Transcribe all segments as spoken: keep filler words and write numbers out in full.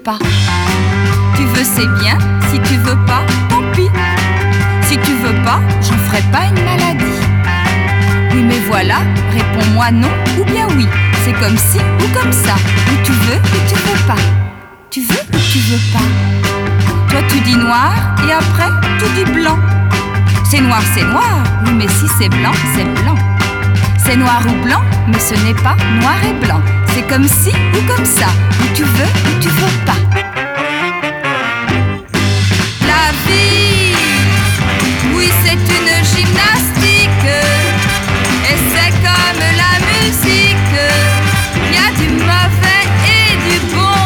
pas. Tu veux, c'est bien. Si tu veux pas, tant pis. Si tu veux pas, j'en ferai pas une maladie. Oui mais voilà, réponds-moi non ou bien oui. C'est comme ci ou comme ça. Ou tu veux ou tu veux pas. Tu veux ou tu veux pas. Toi tu dis noir et après tu dis blanc. C'est noir, c'est noir. Oui mais si c'est blanc, c'est blanc. C'est noir ou blanc, mais ce n'est pas noir et blanc. C'est comme ci ou comme ça. Ou tu veux ou tu veux pas. La vie, oui c'est une gymnastique. Et c'est comme la musique. Il y a du mauvais et du bon.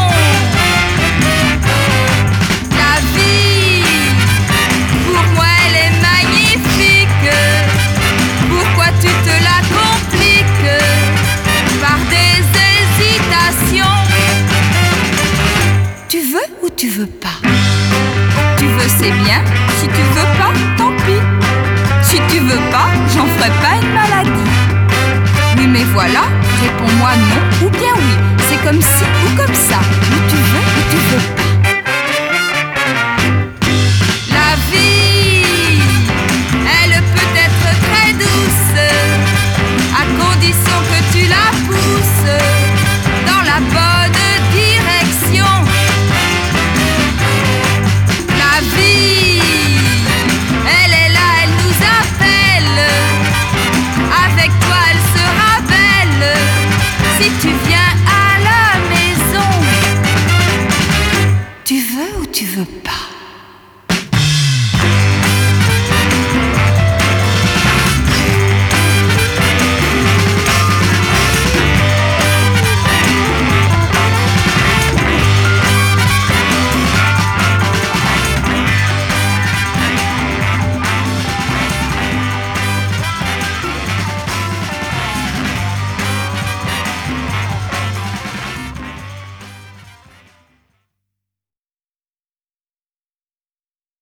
La vie, pour moi elle est magnifique. Pourquoi tu te la compliques par des hésitations? Tu veux ou tu veux pas? Tu veux c'est bien, si tu veux pas, tant pis. Si tu veux pas, j'en ferai pas une maladie. Oui mais voilà, réponds-moi non ou bien oui. C'est comme ci ou comme ça. Ou tu veux ou tu veux pas. La vie, elle peut être très douce, à condition que tu la pousses dans la bonne direction. La vie, elle est là, elle nous appelle. Avec toi elle sera belle. Si tu viens à la maison. Tu veux ou tu veux pas?